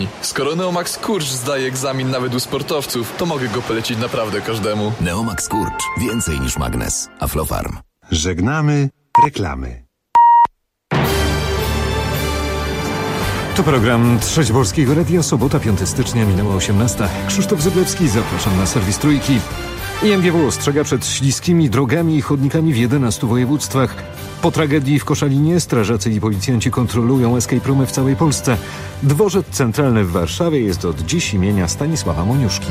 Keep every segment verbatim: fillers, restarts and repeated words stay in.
Skoro Neomax Kurcz zdaje egzamin nawet u sportowców, to mogę go polecić naprawdę każdemu. Neomax Kurcz. Więcej niż magnes. Aflofarm. Żegnamy reklamy. To program Trzeci Polskiego Radia, sobota, piątego stycznia, minęła osiemnasta. Krzysztof Zyblewski, zapraszam na serwis Trójki. I M G W ostrzega przed śliskimi drogami i chodnikami w jedenastu województwach. Po tragedii w Koszalinie strażacy i policjanci kontrolują escape roomy w całej Polsce. Dworzec Centralny w Warszawie jest od dziś imienia Stanisława Moniuszki.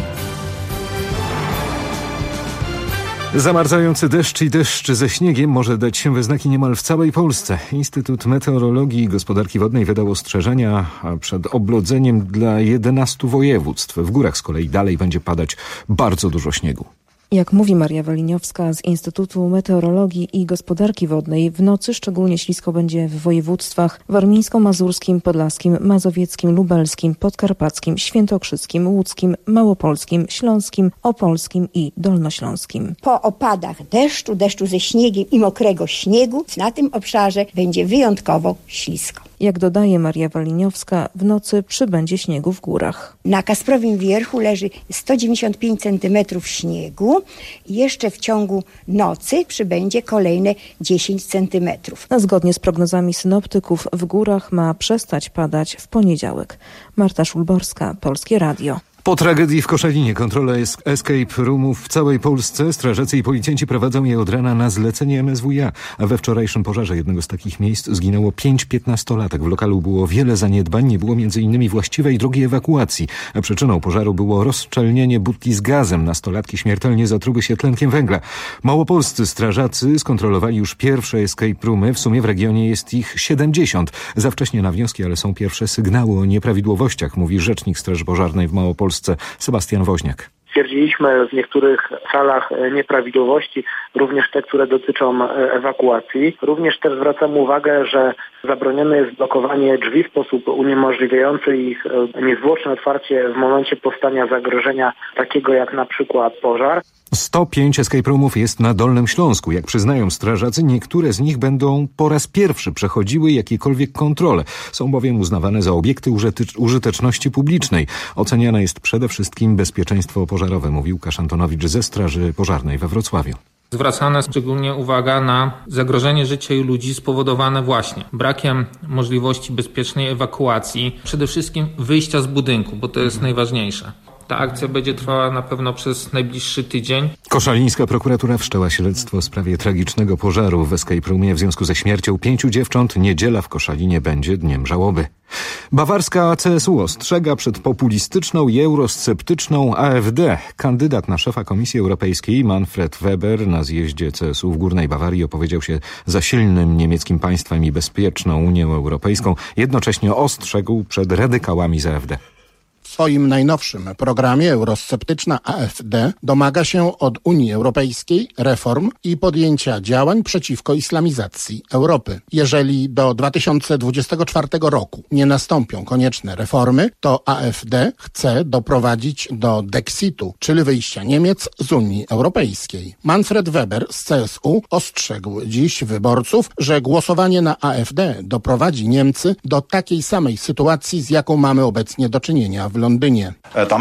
Zamarzający deszcz i deszcz ze śniegiem może dać się we znaki niemal w całej Polsce. Instytut Meteorologii i Gospodarki Wodnej wydał ostrzeżenia przed oblodzeniem dla jedenastu województw. W górach z kolei dalej będzie padać bardzo dużo śniegu. Jak mówi Maria Waliniowska z Instytutu Meteorologii i Gospodarki Wodnej, w nocy szczególnie ślisko będzie w województwach warmińsko-mazurskim, podlaskim, mazowieckim, lubelskim, podkarpackim, świętokrzyskim, łódzkim, małopolskim, śląskim, opolskim i dolnośląskim. Po opadach deszczu, deszczu ze śniegiem i mokrego śniegu na tym obszarze będzie wyjątkowo ślisko. Jak dodaje Maria Waliniowska, w nocy przybędzie śniegu w górach. Na Kasprowim Wierchu leży sto dziewięćdziesiąt pięć centymetrów śniegu i jeszcze w ciągu nocy przybędzie kolejne dziesięć centymetrów. A zgodnie z prognozami synoptyków w górach ma przestać padać w poniedziałek. Marta Szulborska, Polskie Radio. Po tragedii w Koszalinie kontrola escape roomów w całej Polsce. Strażacy i policjanci prowadzą je od rana na zlecenie M S W A. A we wczorajszym pożarze jednego z takich miejsc zginęło pięć piętnastolatek. W lokalu było wiele zaniedbań, nie było między innymi właściwej drogi ewakuacji. A przyczyną pożaru było rozszczelnienie butli z gazem. Nastolatki śmiertelnie zatruły się tlenkiem węgla. Małopolscy strażacy skontrolowali już pierwsze escape roomy. W sumie w regionie jest ich siedemdziesiąt. Za wcześnie na wnioski, ale są pierwsze sygnały o nieprawidłowościach, mówi rzecznik Straży Pożarnej w Małopolsce Sebastian Woźniak. Stwierdziliśmy w niektórych salach nieprawidłowości, również te, które dotyczą ewakuacji. Również też zwracam uwagę, że zabronione jest blokowanie drzwi w sposób uniemożliwiający ich niezwłoczne otwarcie w momencie powstania zagrożenia takiego jak na przykład pożar. sto pięć escape roomów jest na Dolnym Śląsku. Jak przyznają strażacy, niektóre z nich będą po raz pierwszy przechodziły jakiekolwiek kontrole. Są bowiem uznawane za obiekty użyteczności publicznej. Oceniane jest przede wszystkim bezpieczeństwo pożarowe, mówił Łukasz Antonowicz ze Straży Pożarnej we Wrocławiu. Zwracana szczególnie uwaga na zagrożenie życia i ludzi spowodowane właśnie brakiem możliwości bezpiecznej ewakuacji, przede wszystkim wyjścia z budynku, bo to jest mhm. najważniejsze. Ta akcja będzie trwała na pewno przez najbliższy tydzień. Koszalińska prokuratura wszczęła śledztwo w sprawie tragicznego pożaru w escape roomie w związku ze śmiercią pięciu dziewcząt. Niedziela w Koszalinie będzie dniem żałoby. Bawarska C S U ostrzega przed populistyczną i eurosceptyczną A F D. Kandydat na szefa Komisji Europejskiej Manfred Weber na zjeździe C S U w Górnej Bawarii opowiedział się za silnym niemieckim państwem i bezpieczną Unią Europejską. Jednocześnie ostrzegł przed radykałami z A F D. W swoim najnowszym programie eurosceptyczna A F D domaga się od Unii Europejskiej reform i podjęcia działań przeciwko islamizacji Europy. Jeżeli do dwa tysiące dwudziestego czwartego roku nie nastąpią konieczne reformy, to A F D chce doprowadzić do Dexitu, czyli wyjścia Niemiec z Unii Europejskiej. Manfred Weber z C S U ostrzegł dziś wyborców, że głosowanie na A F D doprowadzi Niemcy do takiej samej sytuacji, z jaką mamy obecnie do czynienia w Londynie.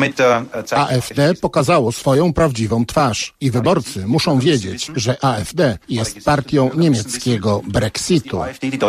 A F D pokazało swoją prawdziwą twarz i wyborcy muszą wiedzieć, że A F D jest partią niemieckiego Brexitu,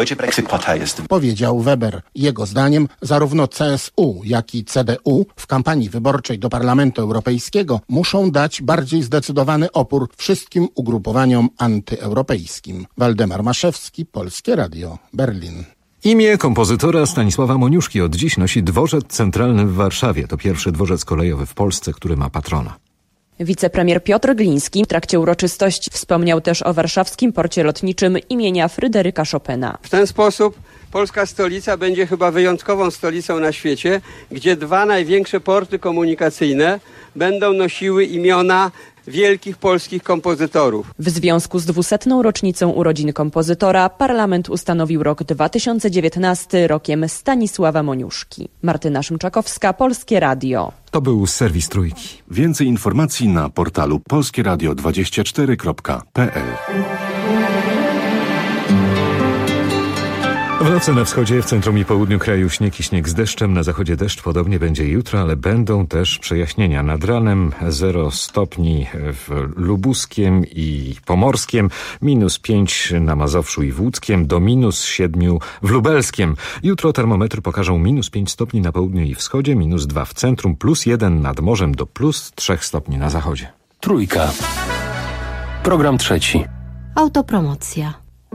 powiedział Weber. Jego zdaniem zarówno C S U, jak i C D U w kampanii wyborczej do Parlamentu Europejskiego muszą dać bardziej zdecydowany opór wszystkim ugrupowaniom antyeuropejskim. Waldemar Maszewski, Polskie Radio, Berlin. Imię kompozytora Stanisława Moniuszki od dziś nosi Dworzec Centralny w Warszawie. To pierwszy dworzec kolejowy w Polsce, który ma patrona. Wicepremier Piotr Gliński w trakcie uroczystości wspomniał też o warszawskim porcie lotniczym imienia Fryderyka Chopina. W ten sposób polska stolica będzie chyba wyjątkową stolicą na świecie, gdzie dwa największe porty komunikacyjne będą nosiły imiona wielkich polskich kompozytorów. W związku z dwusetną rocznicą urodzin kompozytora parlament ustanowił rok dwa tysiące dziewiętnasty rokiem Stanisława Moniuszki. Martyna Szymczakowska, Polskie Radio. To był serwis Trójki. Więcej informacji na portalu polskieradio dwadzieścia cztery kropka p l. nocy na wschodzie, w centrum i południu kraju śnieg i śnieg z deszczem. Na zachodzie deszcz, podobnie będzie jutro, ale będą też przejaśnienia. Nad ranem zero stopni w Lubuskiem i Pomorskiem, minus pięć na Mazowszu i w Łódzkiem, do minus siedmiu w Lubelskiem. Jutro termometry pokażą minus pięć stopni na południu i wschodzie, minus dwa w centrum, plus jeden nad morzem do plus trzech stopni na zachodzie. Trójka. Program trzeci. Autopromocja.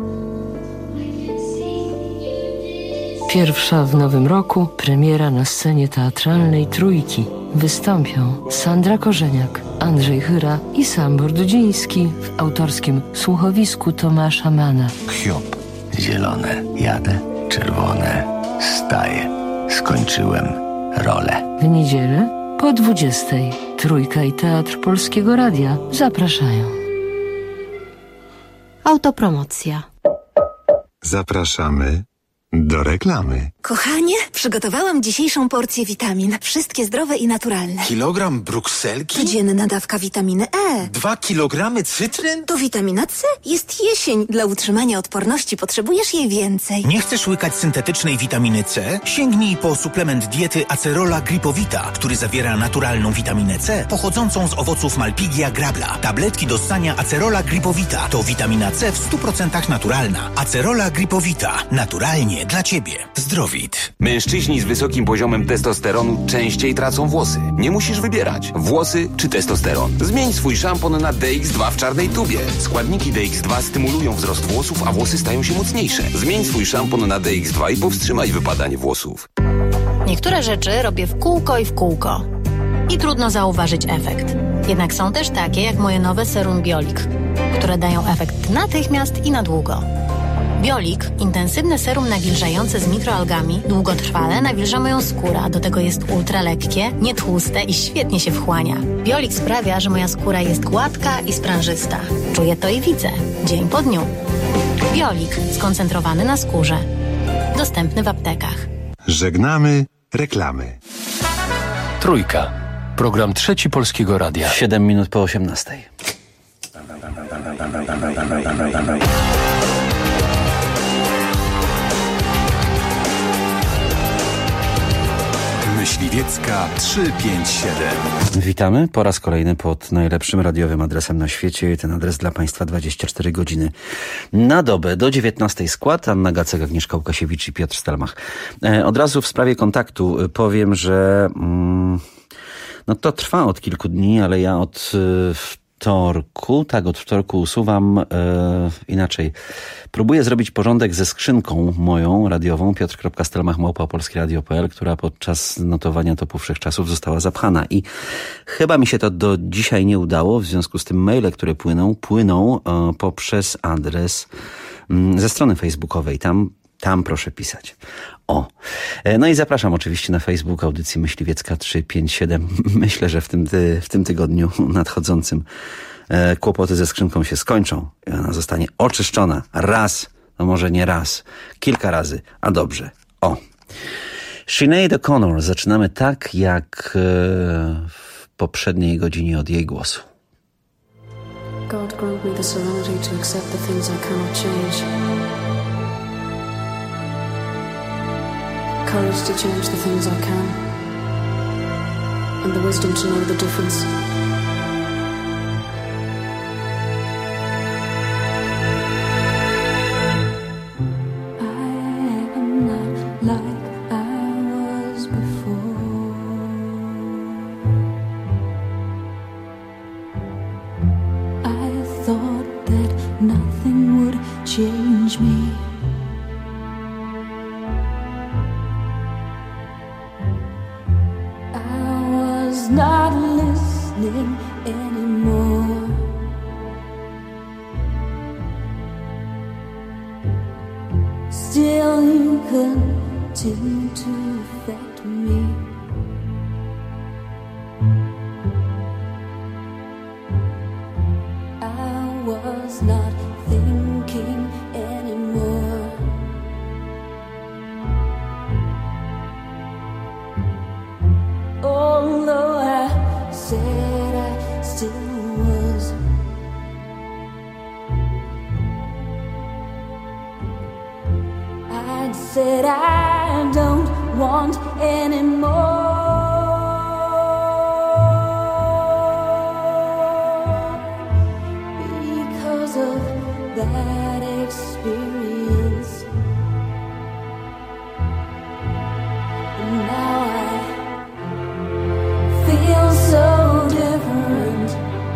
Pierwsza w nowym roku premiera na scenie teatralnej Trójki. Wystąpią Sandra Korzeniak, Andrzej Chyra i Sambor Dudziński w autorskim słuchowisku Tomasza Mana. Hiob. Zielone. Jadę. Czerwone. Staję. Skończyłem rolę. W niedzielę po dwudziestej Trójka i Teatr Polskiego Radia zapraszają. Autopromocja. Zapraszamy do reklamy. Kochanie, przygotowałam dzisiejszą porcję witamin. Wszystkie zdrowe i naturalne. Kilogram brukselki? Codzienna dawka witaminy E. Dwa kilogramy cytryn? To witamina C. Jest jesień. Dla utrzymania odporności potrzebujesz jej więcej. Nie chcesz łykać syntetycznej witaminy C? Sięgnij po suplement diety Acerola Gripowita, który zawiera naturalną witaminę C pochodzącą z owoców Malpighia grabla. Tabletki do ssania Acerola Gripowita to witamina C w stu procentach naturalna. Acerola Gripowita. Naturalnie dla Ciebie. Zdrowit. Mężczyźni z wysokim poziomem testosteronu częściej tracą włosy. Nie musisz wybierać. Włosy czy testosteron. Zmień swój szampon na D X dwa w czarnej tubie. Składniki D X dwa stymulują wzrost włosów, a włosy stają się mocniejsze. Zmień swój szampon na D X dwa i powstrzymaj wypadanie włosów. Niektóre rzeczy robię w kółko i w kółko. I trudno zauważyć efekt. Jednak są też takie jak moje nowe serum Biolik, które dają efekt natychmiast i na długo. Biolik, intensywne serum nawilżające z mikroalgami, długotrwale nawilża moją skórę, a do tego jest ultralekkie, nietłuste i świetnie się wchłania. Biolik sprawia, że moja skóra jest gładka i sprężysta. Czuję to i widzę, dzień po dniu. Biolik, skoncentrowany na skórze. Dostępny w aptekach. Żegnamy reklamy. Trójka. Program trzeci Polskiego Radia. Siedem minut po osiemnastej. Myśliwiecka trzysta pięćdziesiąt siedem. Witamy po raz kolejny pod najlepszym radiowym adresem na świecie. Ten adres dla Państwa dwadzieścia cztery godziny na dobę. Do dziewiętnastej skład. Anna Gacek, Agnieszka Łukasiewicz i Piotr Stelmach. E, od razu w sprawie kontaktu powiem, że mm, no to trwa od kilku dni, ale ja od y, wtorku, tak od wtorku usuwam e, inaczej. Próbuję zrobić porządek ze skrzynką moją radiową piotr kropka stelmach małpa polskieradio kropka p l, która podczas notowania topu wszechczasów została zapchana i chyba mi się to do dzisiaj nie udało, w związku z tym maile, które płyną, płyną e, poprzez adres m, ze strony facebookowej. Tam Tam proszę pisać. O. No i zapraszam oczywiście na Facebook audycji Myśliwiecka trzysta pięćdziesiąt siedem. Myślę, że w tym, ty, w tym tygodniu nadchodzącym e, kłopoty ze skrzynką się skończą i ona zostanie oczyszczona raz, no może nie raz, kilka razy, a dobrze. O. Sinead O'Connor. Zaczynamy tak jak e, w poprzedniej godzinie od jej głosu. God grant me the serenity to accept the things I cannot change. Courage to change the things I can, and the wisdom to know the difference. I am not like I was before. I thought that nothing would change me. Not listening anymore. Still you continue to affect me. I was not thinking anymore. Although I said I still was, I'd said I don't want any more. Because of that experience, now I feel so different.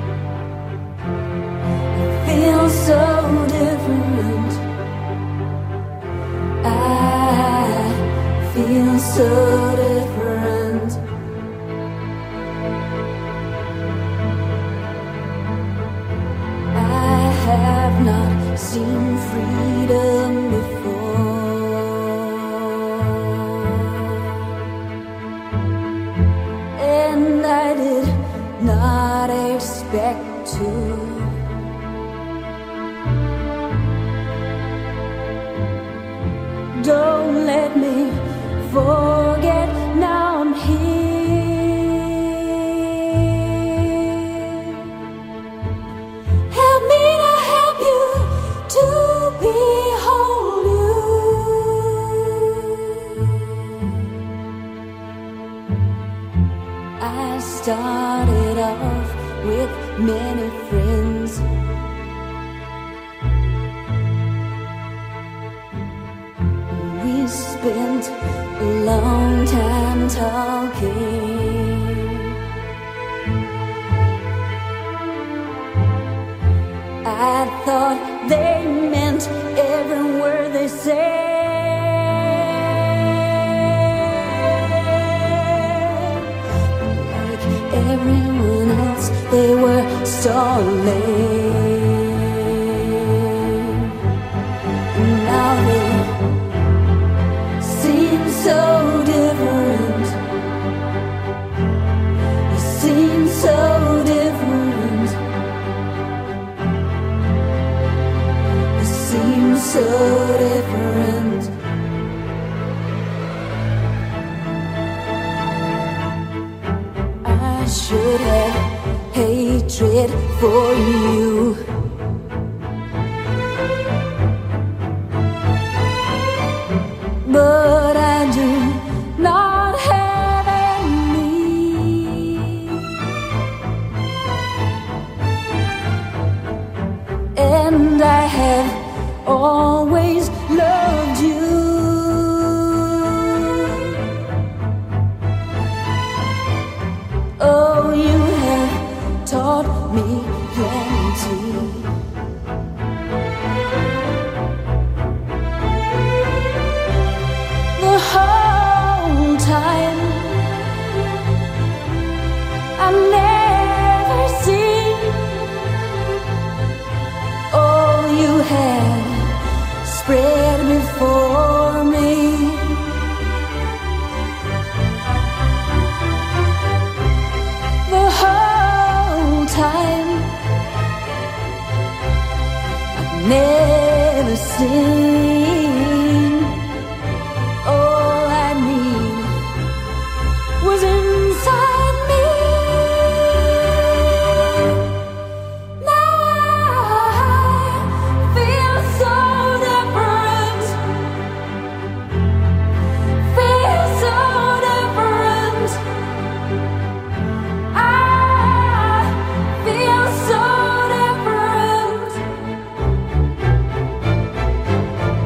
I feel so different. I feel so different. I have not seen freedom before, and I did not expect to. Don't let me forget, now I'm here. Help me to help you, to behold you. I started off with many friends. We spent a long time talking. I thought they meant every word they said. Like everyone else, they were stalling. And now they seem so different. You seem so different. You seem so different. I should have hatred for you. But I do not have any, and I have always loved you. Oh, you have taught me plenty. The whole time I've never seen all you had spread before me. The whole time I've never seen all I need was inside me. Now I feel so different. Feel so different. I feel so different.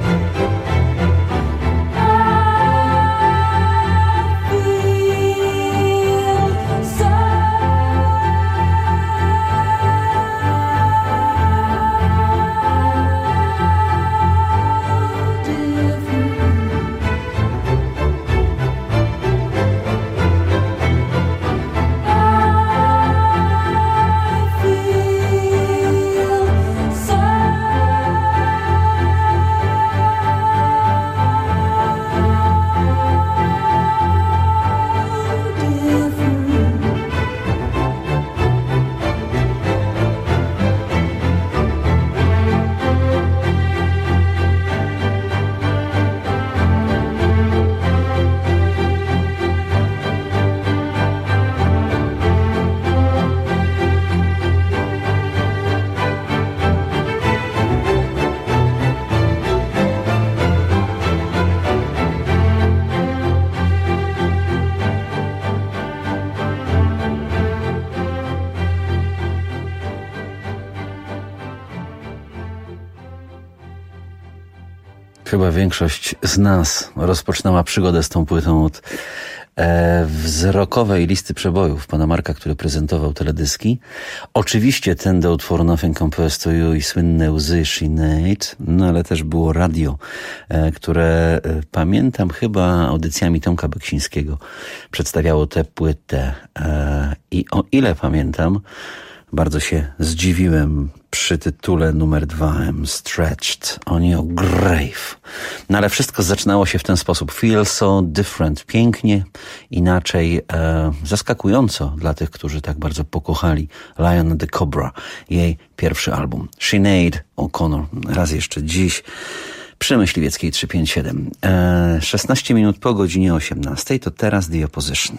Chyba większość z nas rozpoczynała przygodę z tą płytą od e, wzrokowej listy przebojów pana Marka, który prezentował teledyski. Oczywiście ten do utworu Nothing Compares to You i słynne łzy Sinead, no ale też było radio, e, które e, pamiętam chyba audycjami Tomka Beksińskiego przedstawiało tę płytę. E, I o ile pamiętam, bardzo się zdziwiłem przy tytule numer dwa, I'm Stretched, oni o Grave. No ale wszystko zaczynało się w ten sposób. Feel so different. Pięknie, inaczej, e, zaskakująco dla tych, którzy tak bardzo pokochali Lion and the Cobra, jej pierwszy album. Sinead O'Connor, raz jeszcze dziś przy Myśliwieckiej trzysta pięćdziesiąt siedem. E, szesnaście minut po godzinie osiemnastej, to teraz The Opposition.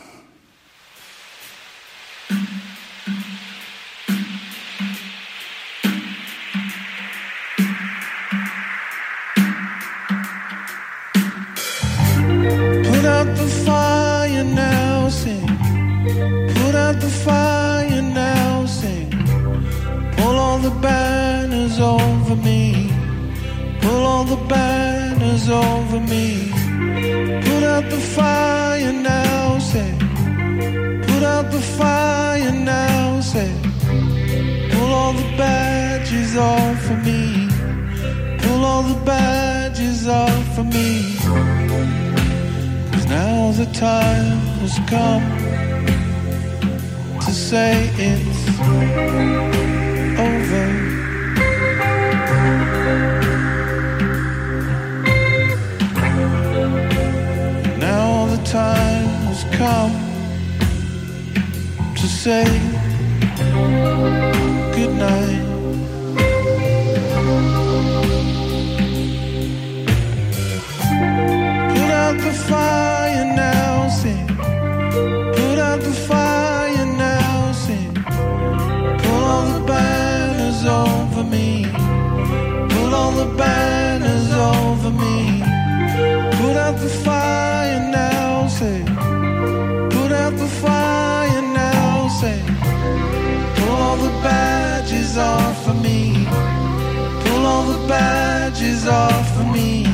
Put out the fire now, sing. Put out the fire now, sing. Pull all the banners over me. Pull all the banners over me. Put out the fire now, sing. Put out the fire now, sing. Pull all the badges off of me. Pull all the badges off of me. Now the time has come to say it's over. Now the time has come to say good night. Put out the fire now, sing. Put out the fire now, sing. Pull all the banners over me. Pull all the banners over me. Put out the fire now, sing. Put out the fire now, sing. Pull all the badges off of me. Pull all the badges off of me.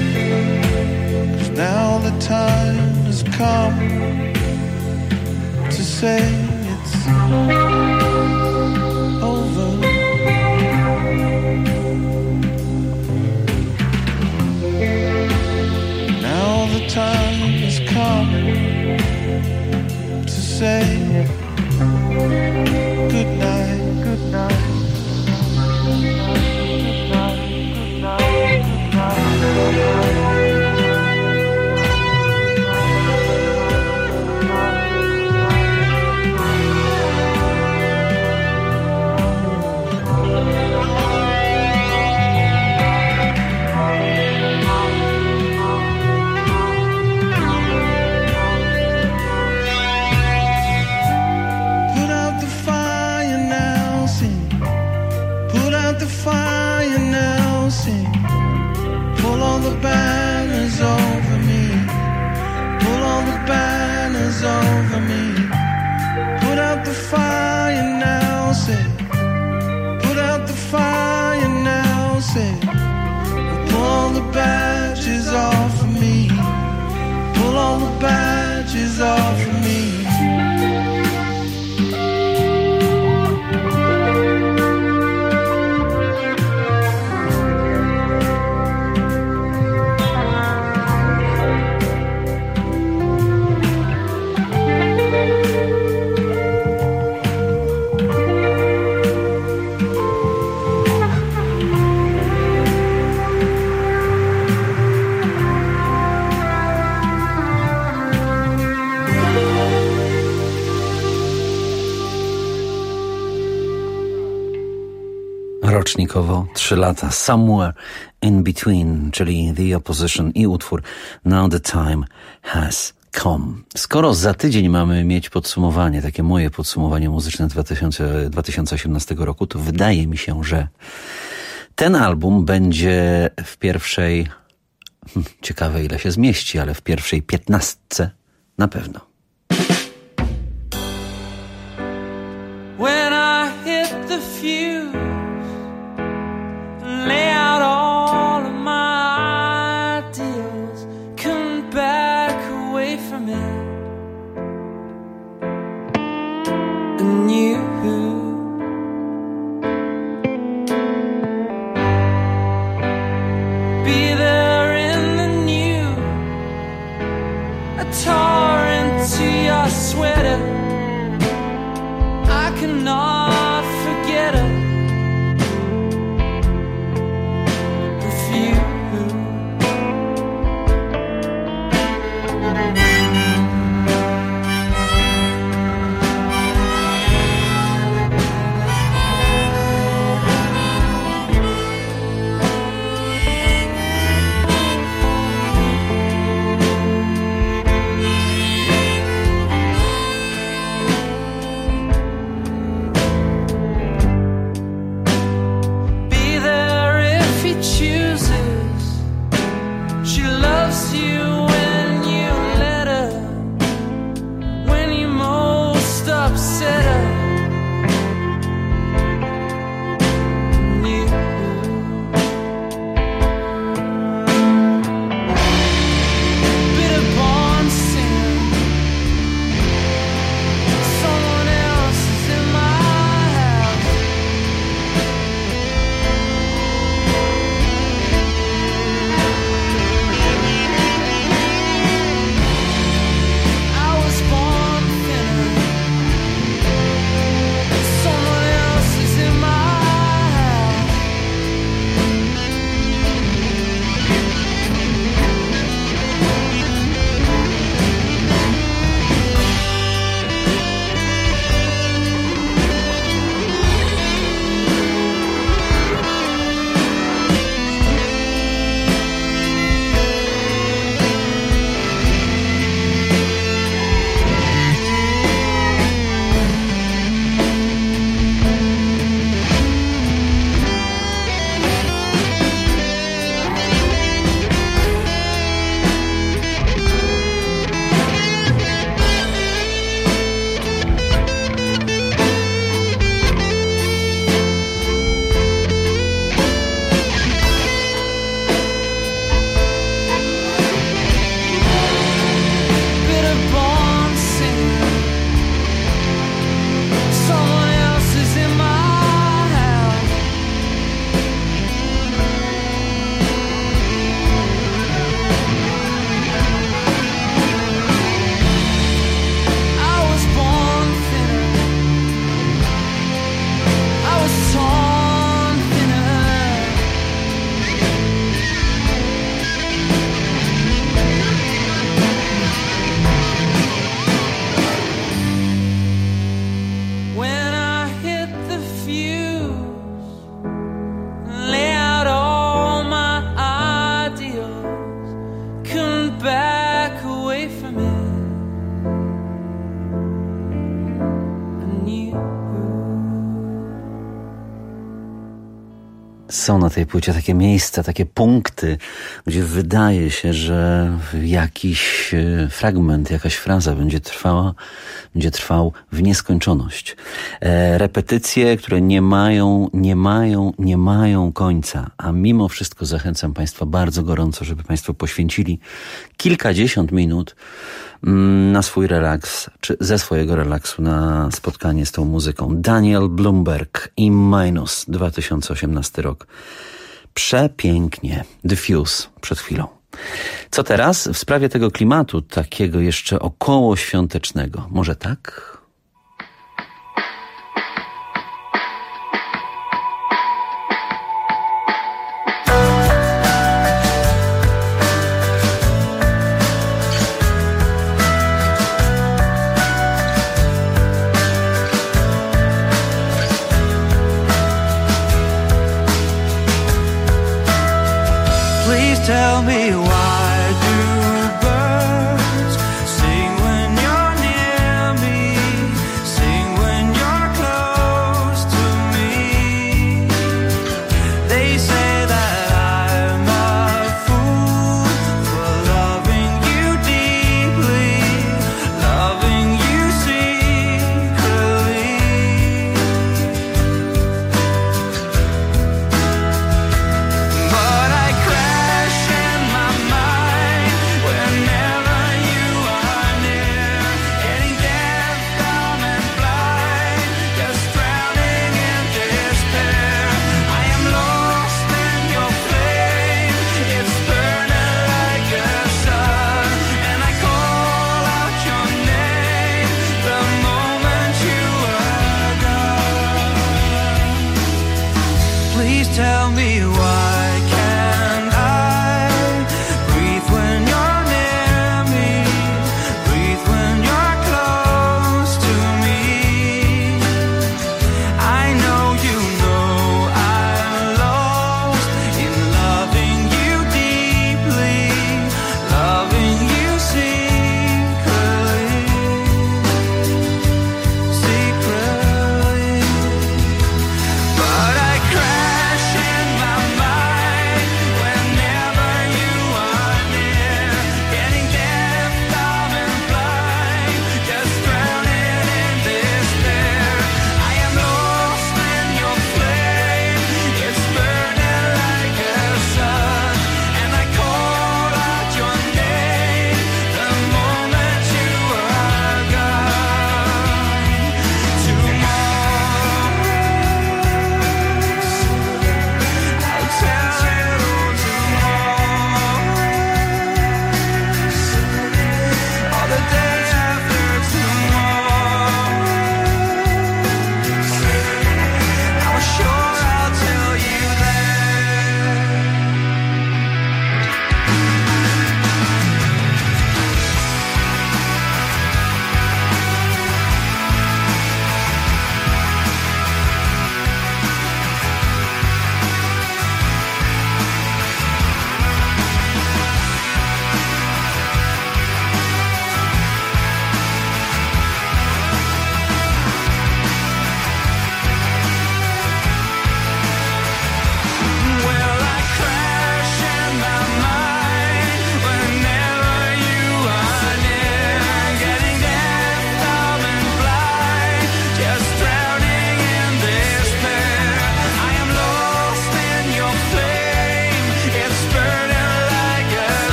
Now the time has come to say it's over. Now the time has come to say good night, good night, good night, good night, good night. The banners over me. Pull all the banners over me. Put out the fire now, say. Put out the fire now, say. Pull all the badges off of me. Pull all the badges off of me. Rocznikowo trzy lata. Somewhere in between, czyli The Opposition i utwór Now the Time Has Come. Skoro za tydzień mamy mieć podsumowanie, takie moje podsumowanie muzyczne dwa tysiące osiemnastego roku, to wydaje mi się, że ten album będzie w pierwszej, ciekawe ile się zmieści, ale w pierwszej piętnastce na pewno. When I hit the fuse, lay out all of my sweater. I cannot forget her with you. Są na tej płycie takie miejsca, takie punkty, gdzie wydaje się, że jakiś fragment, jakaś fraza będzie trwała, będzie trwał w nieskończoność. E, repetycje, które nie mają, nie mają, nie mają końca, a mimo wszystko zachęcam Państwa bardzo gorąco, żeby Państwo poświęcili kilkadziesiąt minut na swój relaks, czy ze swojego relaksu na spotkanie z tą muzyką. Daniel Blumberg i Minus, dwa tysiące osiemnasty rok. Przepięknie. Diffuse przed chwilą. Co teraz? W sprawie tego klimatu, takiego jeszcze około świątecznego. Może tak? Tell me why do birds sing when you're near me, sing when you're close to me. They say that I'm a fool for loving you deeply, loving you secretly. But I crash in my mind.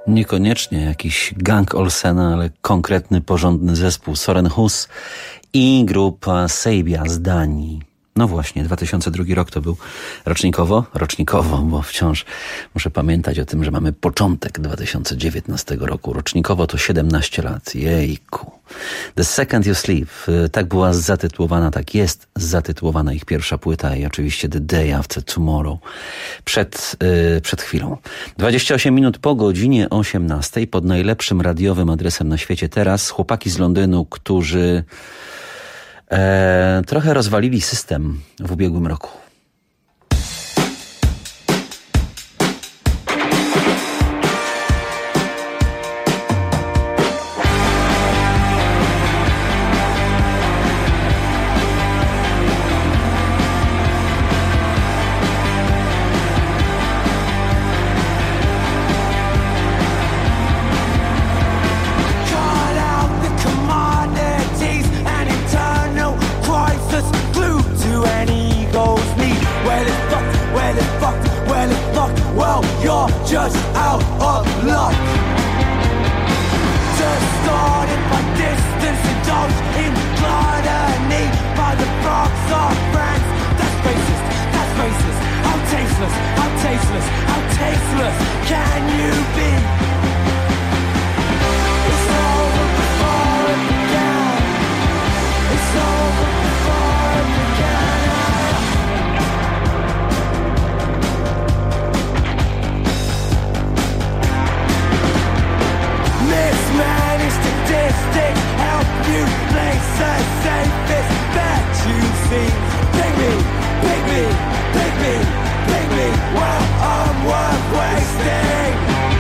Niekoniecznie jakiś gang Olsena, ale konkretny, porządny zespół Soren Hus i grupa Sabia z Danii. No właśnie, dwa tysiące drugi rok to był rocznikowo, rocznikowo, bo wciąż muszę pamiętać o tym, że mamy początek dwa tysiące dziewiętnastego roku. Rocznikowo to siedemnaście lat. Jejku. The Second You Sleep. Tak była zatytułowana, tak jest zatytułowana ich pierwsza płyta i oczywiście The Day After Tomorrow. Przed, yy, przed chwilą. dwadzieścia osiem minut po godzinie osiemnastej pod najlepszym radiowym adresem na świecie teraz chłopaki z Londynu, którzy E, trochę rozwalili system w ubiegłym roku. Just out of luck. Just started by distance, indulged in gluttony by the frogs of France. That's racist, that's racist. How tasteless, how tasteless, how tasteless can you be? It's over before it began. It's over before it began. Mismanaged statistics help you place the safest bet you've seen. Pick me, pick me, pick me, pick me. Well, I'm worth wasting.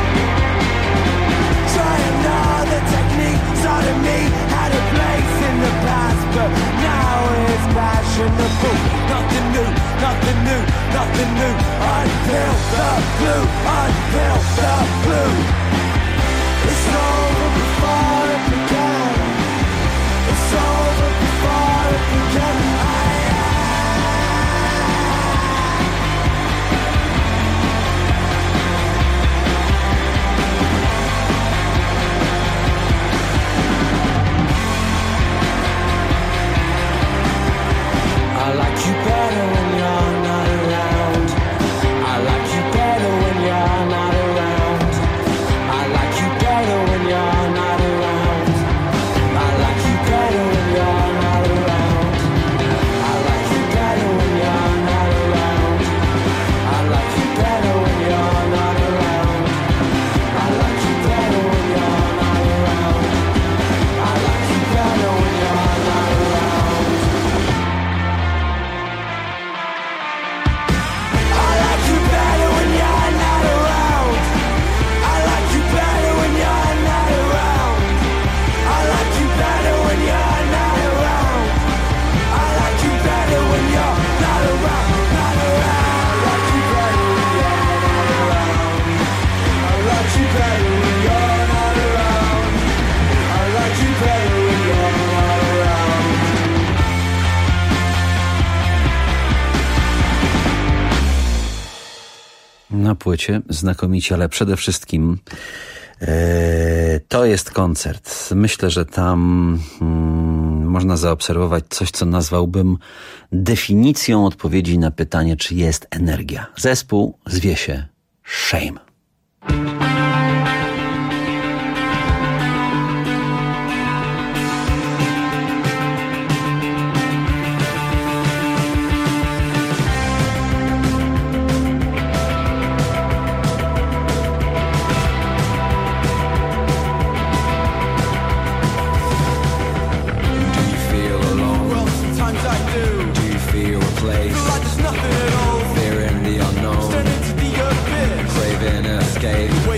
Try another technique. Sodomy had a place in the past, but now it's fashionable. Nothing new, nothing new, nothing new. Until the glue, until the glue. It's over before it began. It's over before it began. I like you better when you're not around. I like you better when you're not around. I like you better when you're not around. I like you better when you're not around. I like you better when you're not around. I like you better when you're not around. I like you better when you're not around. I like you better when you're not around. I like you better when you're not around. I like you better when you're not around. I like you better when you're not around. I like you better when you're not around. Not around. I like you better when you're not around. I like you better when you're not around. I like you better when you're not around. Na płycie znakomicie, ale przede wszystkim e, to jest koncert. Myślę, że tam mm, można zaobserwować coś, co nazwałbym definicją odpowiedzi na pytanie, czy jest energia. Zespół zwie się Shame. Escape.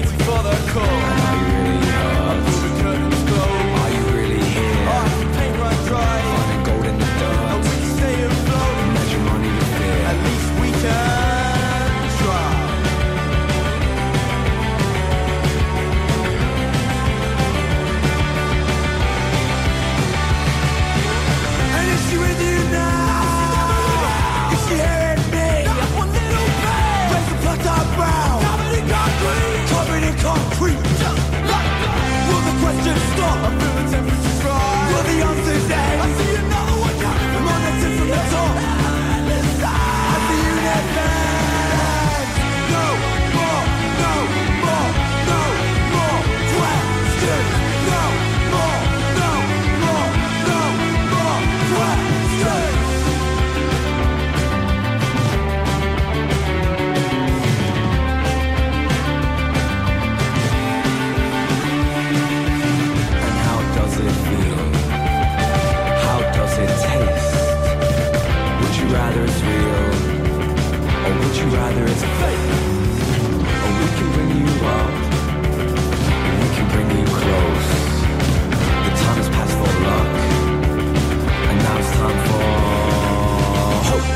rather it's fate. Or we can bring you up, we can bring you close. The time has passed for luck, and now it's time for hope.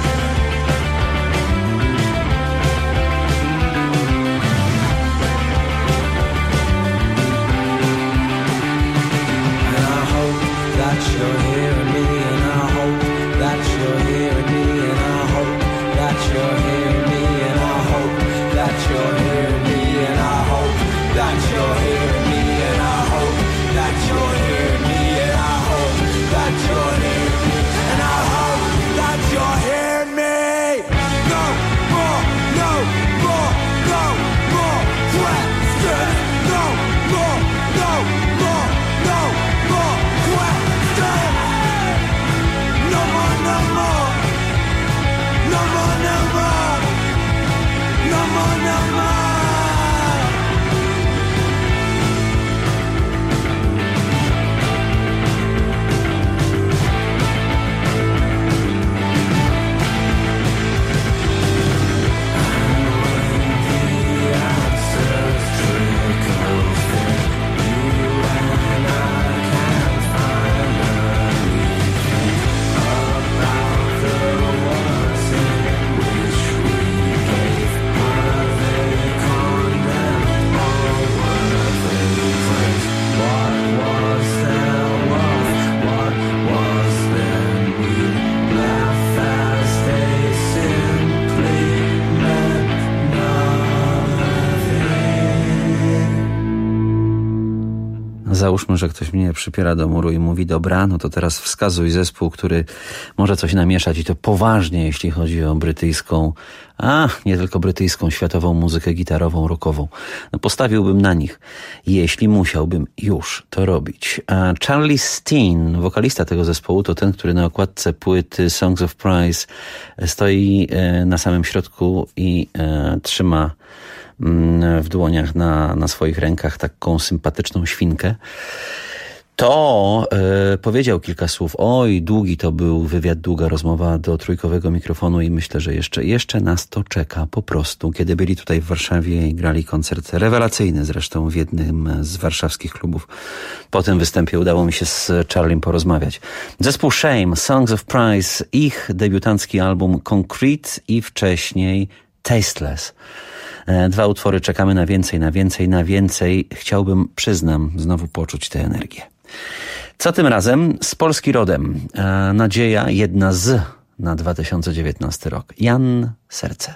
And I hope that you're hearing me, and I hope that you're hearing me, and I hope that you're hearing me, and I hope that you're hearing me, and I hope that you're hearing me, and I hope that you're hearing me, and I hope that you're hearing me, and I hope that you're hearing me. No more, no more, no more questions. No more, no more, no more questions. No more, no more, no more, no more, no more, no more. Załóżmy, że ktoś mnie przypiera do muru i mówi dobra, no to teraz wskazuj zespół, który może coś namieszać i to poważnie, jeśli chodzi o brytyjską, a nie tylko brytyjską, światową muzykę gitarową, rockową. No postawiłbym na nich, jeśli musiałbym już to robić. A Charlie Steen, wokalista tego zespołu, to ten, który na okładce płyty Songs of Price stoi na samym środku i e, trzyma w dłoniach na, na swoich rękach taką sympatyczną świnkę, to e, powiedział kilka słów. Oj, długi to był wywiad, długa rozmowa do trójkowego mikrofonu i myślę, że jeszcze, jeszcze nas to czeka po prostu. Kiedy byli tutaj w Warszawie i grali koncert rewelacyjny zresztą w jednym z warszawskich klubów. Po tym występie udało mi się z Charliem porozmawiać. Zespół Shame, Songs of Price, ich debiutancki album Concrete i wcześniej Tasteless. Dwa utwory, czekamy na więcej, na więcej, na więcej. Chciałbym, przyznam, znowu poczuć tę energię. Co tym razem? Z Polski rodem. Nadzieja, jedna z na dwa tysiące dziewiętnasty rok. Jan Serce.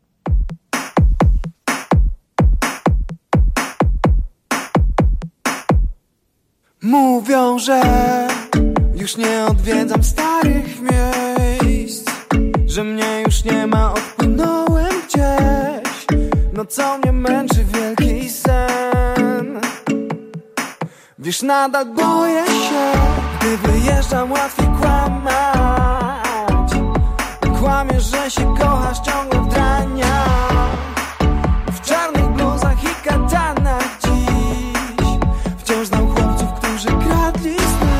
Mówią, że już nie odwiedzam starych miejsc, że mnie już nie ma, odpłynąłem gdzieś. No co mnie męczy wielki sen. Wiesz, nadal boję się, gdy wyjeżdżam, łatwiej kłamać. Kłamiesz, że się kochasz ciągle w draniach, w czarnych bluzach i katanach dziś. Wciąż znam chłopców, którzy kradli sny.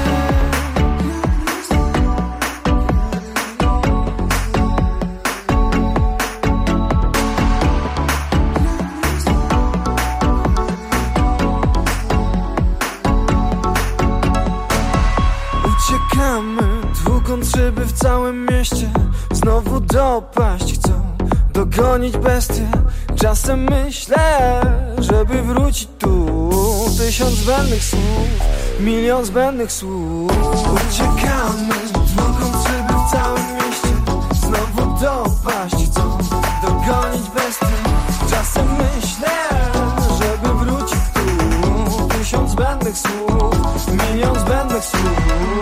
Uciekamy, tłukąc szyby w całym mieście. Znowu dopaść chcą, dogonić bestię. Czasem myślę, żeby wrócić tu. Tysiąc zbędnych słów, milion zbędnych słów. Uciekamy, tłukąc szyby w całym mieście. Znowu dopaść chcą, dogonić bestię. Czasem myślę, żeby wrócić tu. Tysiąc zbędnych słów, milion zbędnych słów.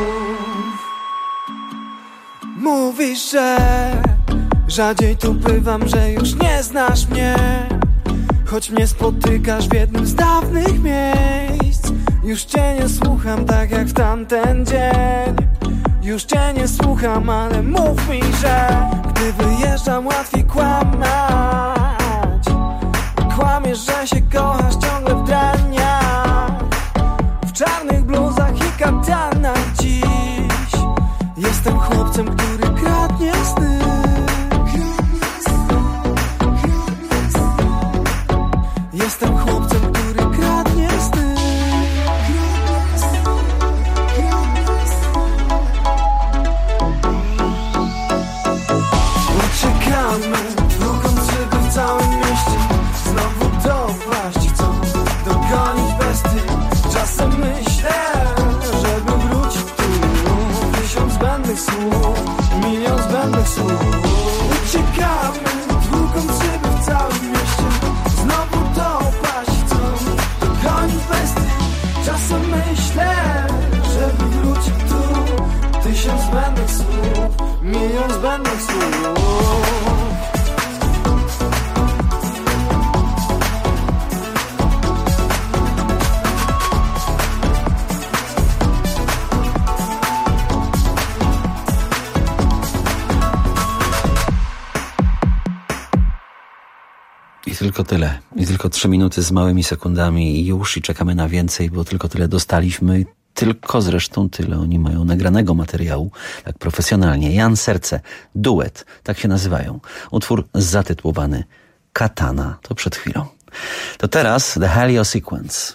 Mówisz, że rzadziej tu bywam, że już nie znasz mnie, choć mnie spotykasz w jednym z dawnych miejsc. Już cię nie słucham tak jak w tamten dzień. Już cię nie słucham, ale mów mi, że gdy wyjeżdżam, łatwiej kłamać. Kłamiesz, że się kochasz ciągle w draniach, w czarnych bluzach i katanach dziś. Jestem chłopcem, który kradnie sny. I tylko tyle. I tylko trzy minuty z małymi sekundami i już i czekamy na więcej, bo tylko tyle dostaliśmy. Tylko zresztą tyle oni mają nagranego materiału, tak profesjonalnie. Jan Serce, duet, tak się nazywają. Utwór zatytułowany Katana, to przed chwilą. To teraz The Helio Sequence.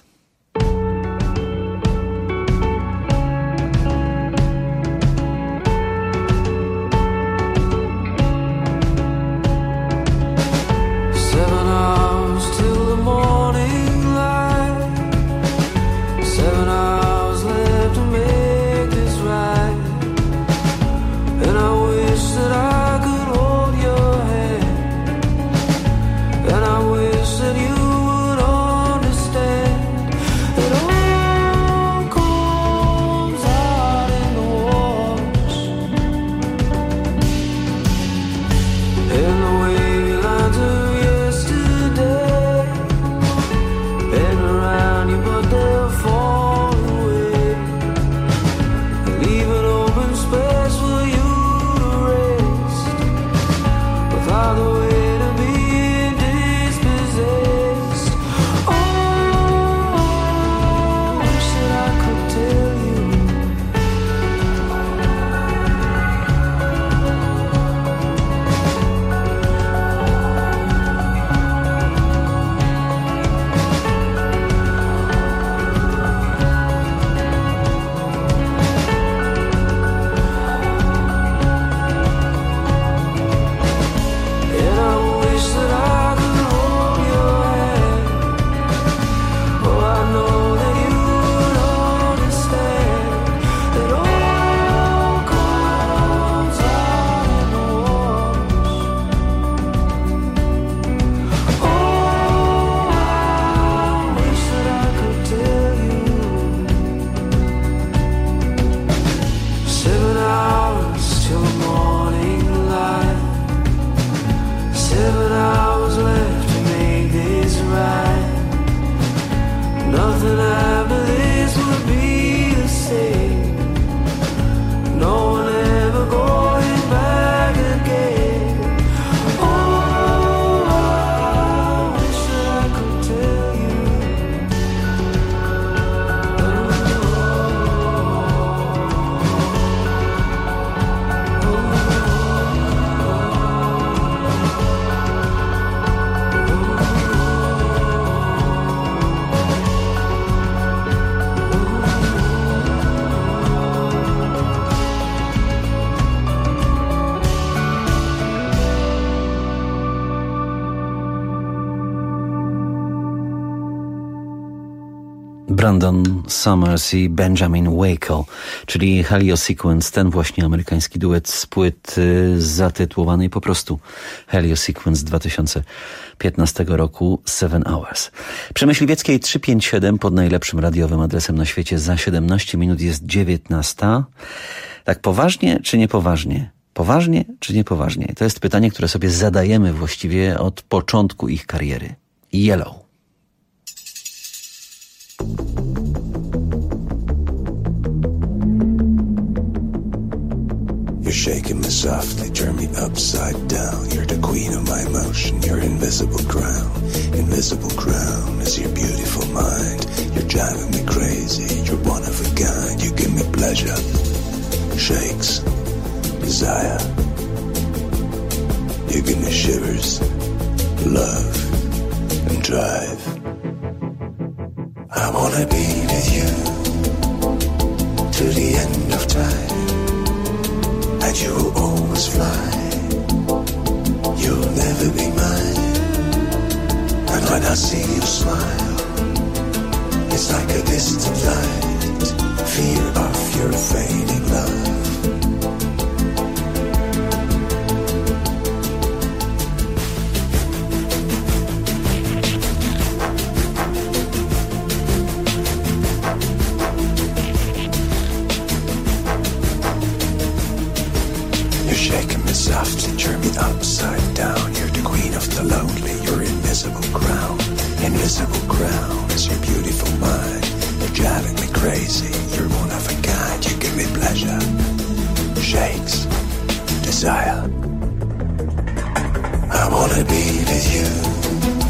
Brandon Summers i Benjamin Wakel, czyli Helio Sequence, ten właśnie amerykański duet z płyty zatytułowanej po prostu Helio Sequence z dwa tysiące piętnastego roku Seven Hours. Przy Myśliwieckiej trzysta pięćdziesiąt siedem pod najlepszym radiowym adresem na świecie za siedemnaście minut jest dziewiętnasta. Tak poważnie czy niepoważnie? Poważnie czy niepoważnie? To jest pytanie, które sobie zadajemy właściwie od początku ich kariery. Yellow. You're shaking me softly, turn me upside down. You're the queen of my emotion, your invisible crown. Invisible crown is your beautiful mind. You're driving me crazy, you're one of a kind. You give me pleasure, shakes, desire. You give me shivers, love, and drive. I wanna be with you to the end of time. And you will always fly. You'll never be mine. And when I see you smile, it's like a distant light. Fear of your fading love. Softly turn me upside down. You're the queen of the lonely. Your invisible crown. Invisible crown is your beautiful mind. You're driving me crazy. You're one of a kind. You give me pleasure, shakes, desire. I wanna be with you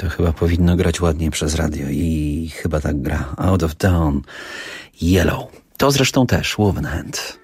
To chyba powinno grać ładnie przez radio i chyba tak gra. Out of Town, Yellow. To zresztą też Woven Hand.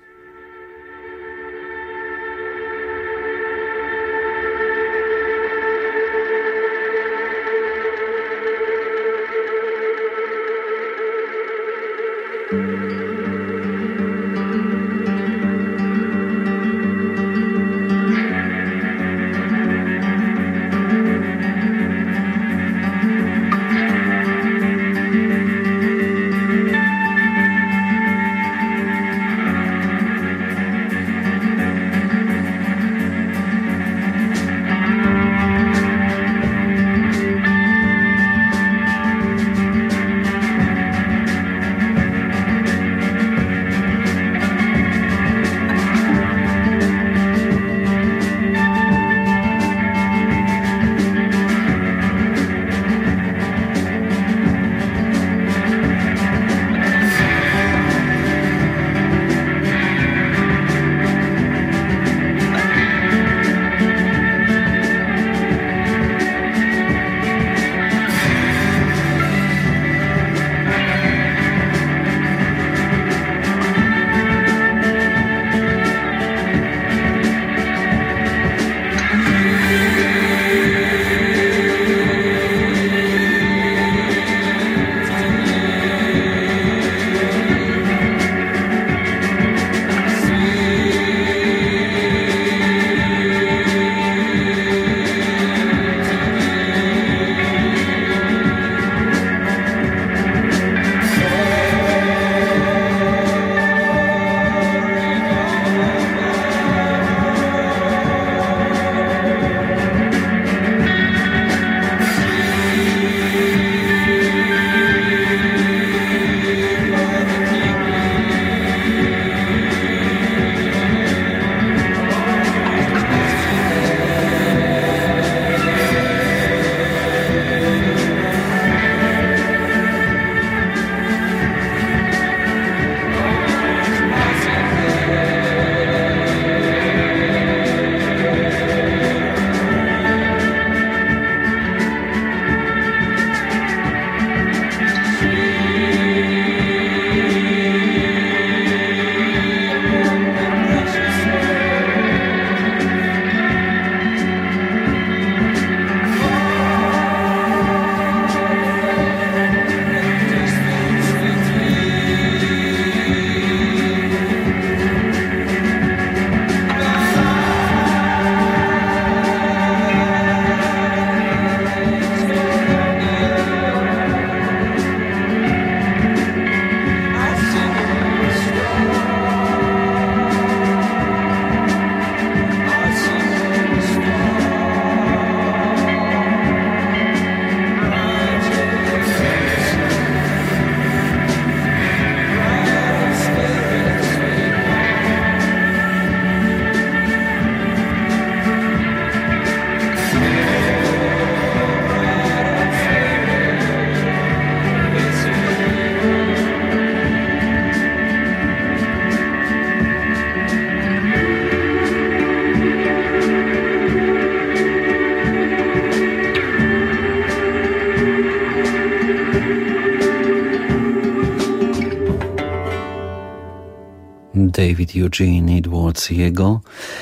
David Eugene Edwards, jego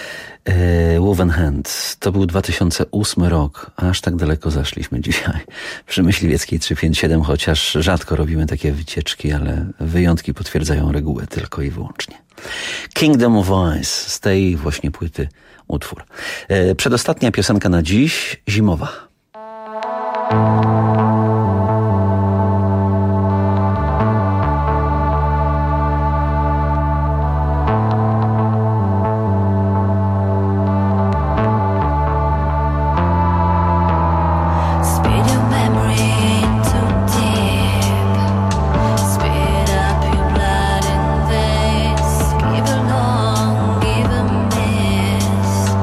e, Woven Hand. To był dwa tysiące ósmy rok, aż tak daleko zaszliśmy dzisiaj przy Myśliwieckiej trzysta pięćdziesiąt siedem, chociaż rzadko robimy takie wycieczki, ale wyjątki potwierdzają regułę tylko i wyłącznie. Kingdom of Ice, z tej właśnie płyty utwór. E, przedostatnia piosenka na dziś, zimowa.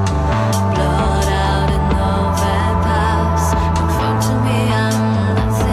Blood out in the vampires. Come to me, I'm nothing.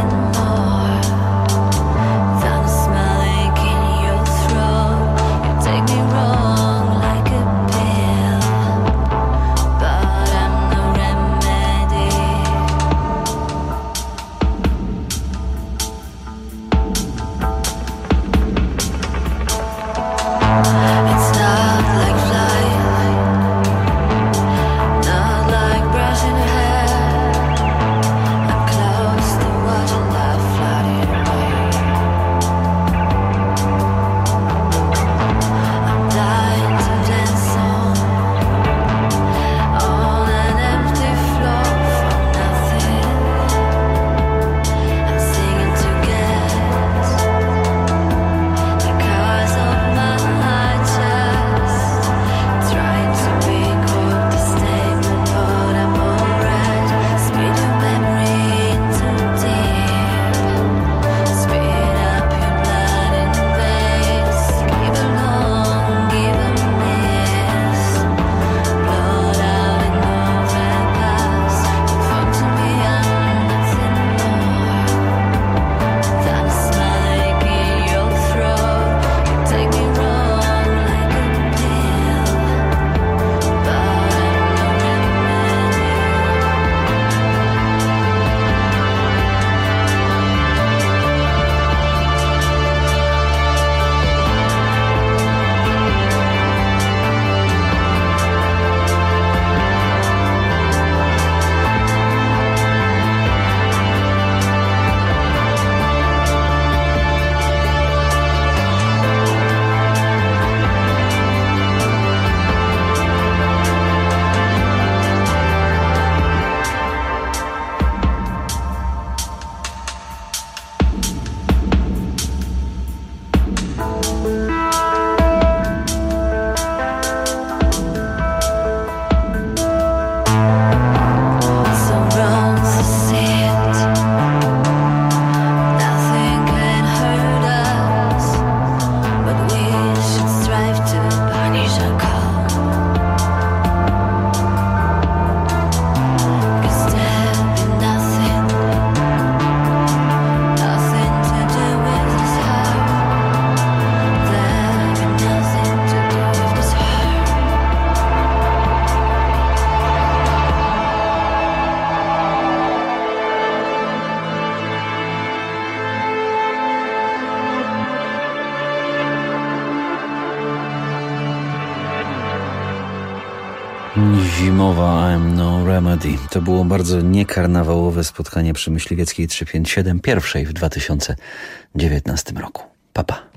Zimowa I'm No Remedy. To było bardzo niekarnawałowe spotkanie przy Myśliwieckiej trzysta pięćdziesiąt siedem, pierwszej w dwa tysiące dziewiętnastym roku. Pa, pa.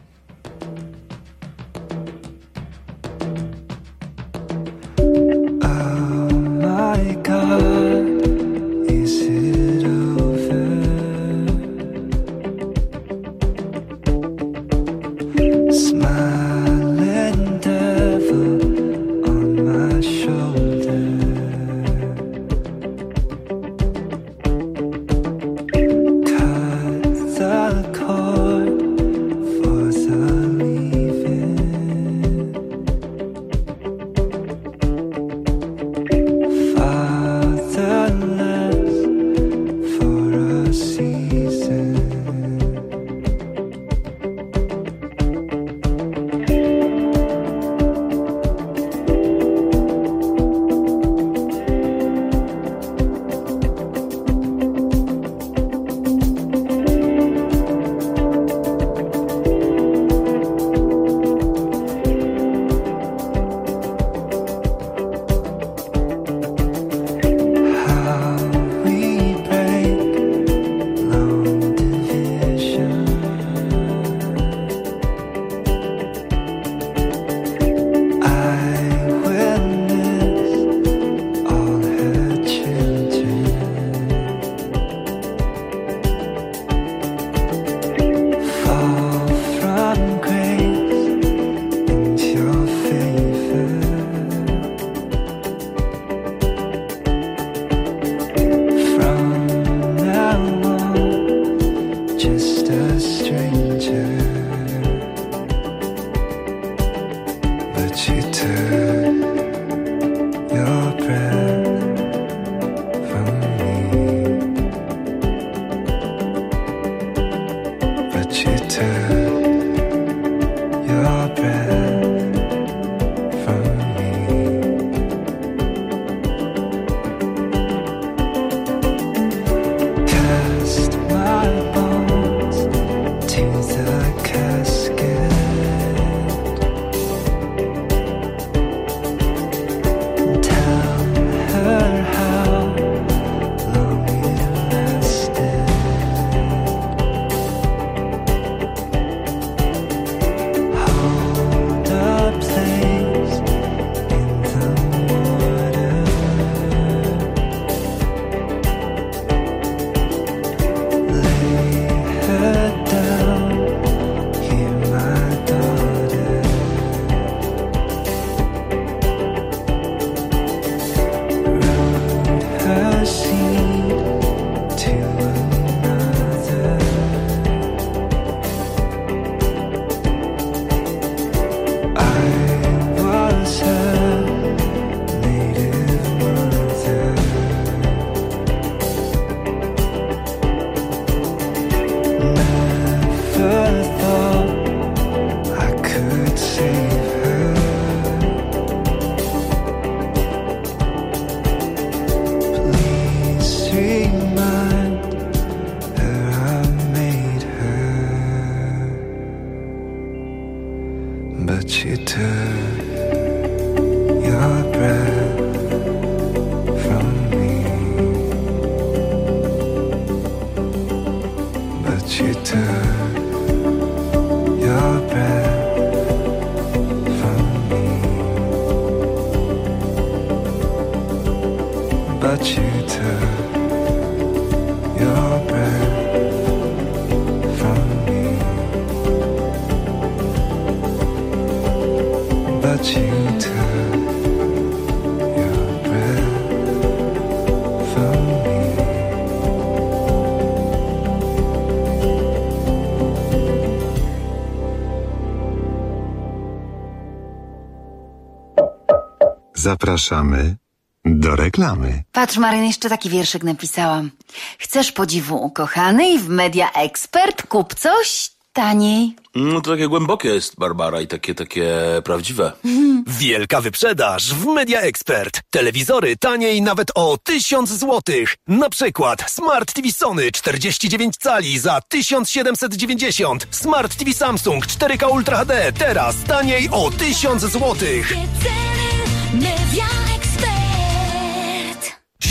Zapraszamy do reklamy. Patrz, Maryn, jeszcze taki wierszyk napisałam. Chcesz podziwu ukochanej w Media Expert? Kup coś taniej. No to takie głębokie jest, Barbara, i takie, takie prawdziwe. Wielka wyprzedaż w Media Expert. Telewizory taniej nawet o tysiąc złotych. Na przykład Smart T V Sony czterdzieści dziewięć cali za tysiąc siedemset dziewięćdziesiąt. Smart T V Samsung cztery K Ultra H D teraz taniej o tysiąc złotych. Media Expert.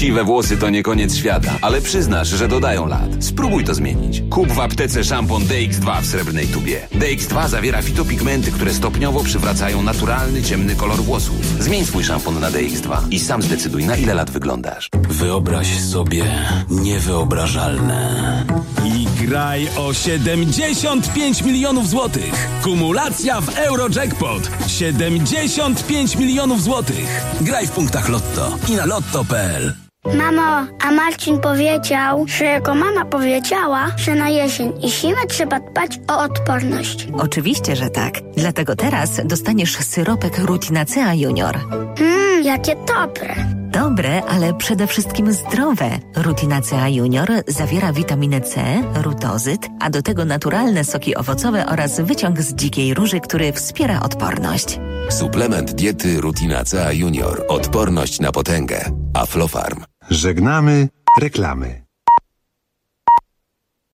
Siwe włosy to nie koniec świata, ale przyznasz, że dodają lat. Spróbuj to zmienić. Kup w aptece szampon D X dwa w srebrnej tubie. D X dwa zawiera fitopigmenty, które stopniowo przywracają naturalny, ciemny kolor włosów. Zmień swój szampon na D X dwa i sam zdecyduj, na ile lat wyglądasz. Wyobraź sobie niewyobrażalne. I graj o siedemdziesiąt pięć milionów złotych. Kumulacja w Eurojackpot. siedemdziesiąt pięć milionów złotych. Graj w punktach Lotto i na lotto kropka p l. Mamo, a Marcin powiedział, że jego mama powiedziała, że na jesień i zimę trzeba dbać o odporność. Oczywiście, że tak. Dlatego teraz dostaniesz syropek Rutinacea Junior. Mmm, jakie dobre. Dobre, ale przede wszystkim zdrowe. Rutinacea Junior zawiera witaminę C, rutozyt, a do tego naturalne soki owocowe oraz wyciąg z dzikiej róży, który wspiera odporność. Suplement diety Rutinacea Junior. Odporność na potęgę. Aflofarm. Żegnamy reklamy.